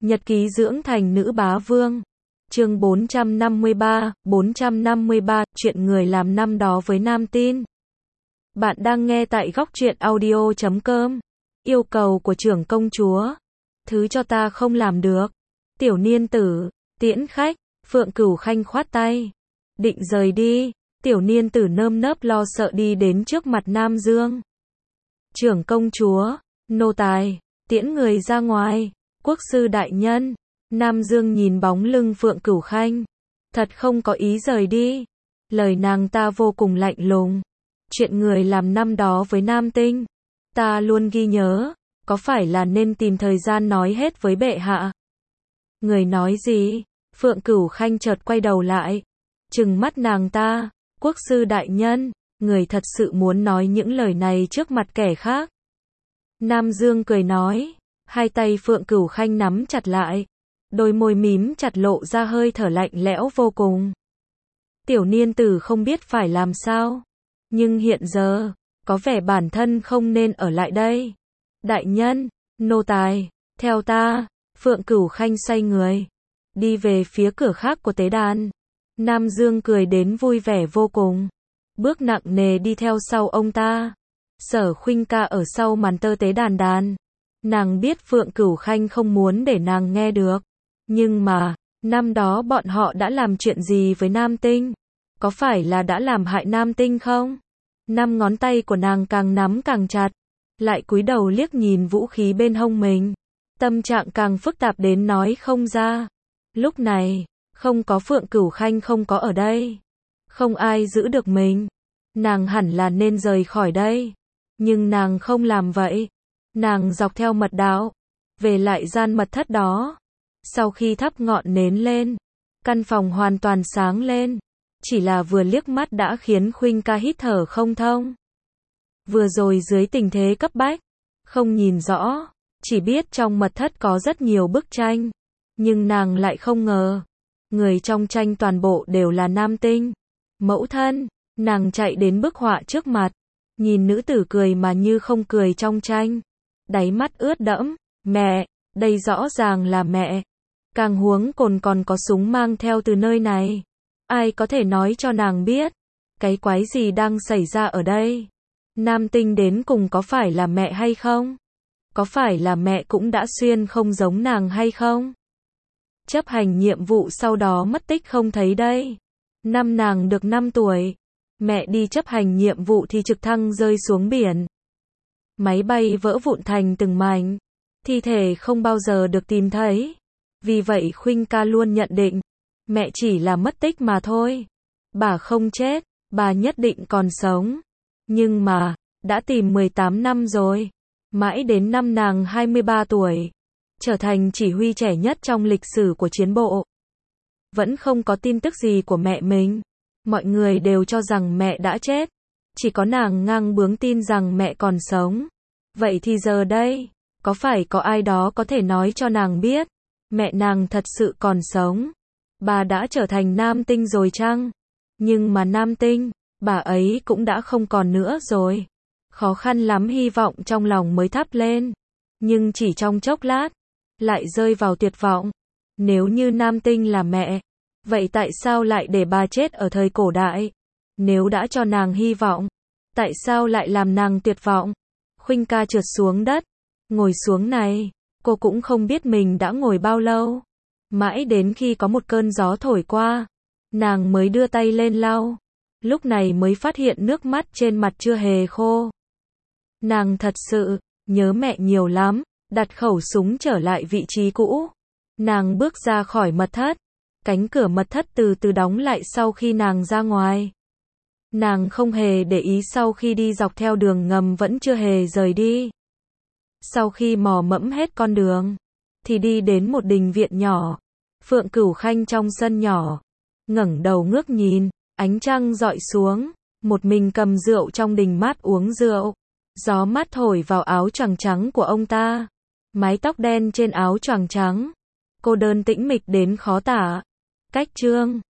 Nhật ký dưỡng thành nữ bá vương. Chương 453, chuyện người làm năm đó với nam tin. Bạn đang nghe tại góc truyện audio.com. Yêu cầu của trưởng công chúa. Thứ cho ta không làm được. Tiểu niên tử, tiễn khách, Phượng Cửu Khanh khoát tay. Định rời đi, tiểu niên tử nơm nớp lo sợ đi đến trước mặt Nam Dương. Trưởng công chúa, nô tài, tiễn người ra ngoài. Quốc sư đại nhân. Nam Dương nhìn bóng lưng Phượng Cửu Khanh. Thật không có ý rời đi. Lời nàng ta vô cùng lạnh lùng. Chuyện người làm năm đó với Nam Tinh, ta luôn ghi nhớ. Có phải là nên tìm thời gian nói hết với bệ hạ? Người nói gì? Phượng Cửu Khanh chợt quay đầu lại, trừng mắt nàng ta. Quốc sư đại nhân, người thật sự muốn nói những lời này trước mặt kẻ khác? Nam Dương cười nói. Hai tay Phượng Cửu Khanh nắm chặt lại, đôi môi mím chặt lộ ra hơi thở lạnh lẽo vô cùng. Tiểu niên tử không biết phải làm sao, nhưng hiện giờ, có vẻ bản thân không nên ở lại đây. Đại nhân, nô tài, theo ta. Phượng Cửu Khanh xoay người, đi về phía cửa khác của tế đàn. Nam Dương cười đến vui vẻ vô cùng, bước nặng nề đi theo sau ông ta. Sở Khuynh ca ở sau màn tơ tế đàn. Nàng biết Phượng Cửu Khanh không muốn để nàng nghe được. Nhưng mà, năm đó bọn họ đã làm chuyện gì với Nam Tinh? Có phải là đã làm hại Nam Tinh không? Năm ngón tay của nàng càng nắm càng chặt, lại cúi đầu liếc nhìn vũ khí bên hông mình. Tâm trạng càng phức tạp đến nói không ra. Lúc này, không có Phượng Cửu Khanh không có ở đây, không ai giữ được mình. Nàng hẳn là nên rời khỏi đây. Nhưng nàng không làm vậy. Nàng dọc theo mật đạo, về lại gian mật thất đó. Sau khi thắp ngọn nến lên, căn phòng hoàn toàn sáng lên. Chỉ là vừa liếc mắt đã khiến Khuynh ca hít thở không thông. Vừa rồi dưới tình thế cấp bách, không nhìn rõ, chỉ biết trong mật thất có rất nhiều bức tranh. Nhưng nàng lại không ngờ, người trong tranh toàn bộ đều là Nam Tinh. Mẫu thân, nàng chạy đến bức họa trước mặt, nhìn nữ tử cười mà như không cười trong tranh. Đáy mắt ướt đẫm. Mẹ, đây rõ ràng là mẹ. Càng huống còn có súng mang theo từ nơi này. Ai có thể nói cho nàng biết cái quái gì đang xảy ra ở đây? Nam Tinh đến cùng có phải là mẹ hay không? Có phải là mẹ cũng đã xuyên không giống nàng hay không? Chấp hành nhiệm vụ sau đó mất tích không thấy đây. Năm nàng được 5 tuổi, mẹ đi chấp hành nhiệm vụ thì trực thăng rơi xuống biển. Máy bay vỡ vụn thành từng mảnh, thi thể không bao giờ được tìm thấy. Vì vậy Khuynh ca luôn nhận định, mẹ chỉ là mất tích mà thôi. Bà không chết, bà nhất định còn sống. Nhưng mà, đã tìm 18 năm rồi. Mãi đến năm nàng 23 tuổi, trở thành chỉ huy trẻ nhất trong lịch sử của chiến bộ, vẫn không có tin tức gì của mẹ mình. Mọi người đều cho rằng mẹ đã chết. Chỉ có nàng ngang bướng tin rằng mẹ còn sống. Vậy thì giờ đây, có phải có ai đó có thể nói cho nàng biết, mẹ nàng thật sự còn sống? Bà đã trở thành Nam Tinh rồi chăng? Nhưng mà Nam Tinh, bà ấy cũng đã không còn nữa rồi. Khó khăn lắm hy vọng trong lòng mới thắp lên. Nhưng chỉ trong chốc lát, lại rơi vào tuyệt vọng. Nếu như Nam Tinh là mẹ, vậy tại sao lại để bà chết ở thời cổ đại? Nếu đã cho nàng hy vọng, tại sao lại làm nàng tuyệt vọng? Khuynh ca trượt xuống đất, ngồi xuống này, cô cũng không biết mình đã ngồi bao lâu. Mãi đến khi có một cơn gió thổi qua, nàng mới đưa tay lên lau. Lúc này mới phát hiện nước mắt trên mặt chưa hề khô. Nàng thật sự nhớ mẹ nhiều lắm. Đặt khẩu súng trở lại vị trí cũ, nàng bước ra khỏi mật thất. Cánh cửa mật thất từ từ đóng lại sau khi nàng ra ngoài. Nàng không hề để ý sau khi đi dọc theo đường ngầm vẫn chưa hề rời đi. Sau khi mò mẫm hết con đường, thì đi đến một đình viện nhỏ. Phượng Cửu Khanh trong sân nhỏ, ngẩng đầu ngước nhìn, ánh trăng rọi xuống, một mình cầm rượu trong đình mát uống rượu. Gió mát thổi vào áo choàng trắng của ông ta, mái tóc đen trên áo choàng trắng, cô đơn tĩnh mịch đến khó tả. Cách chương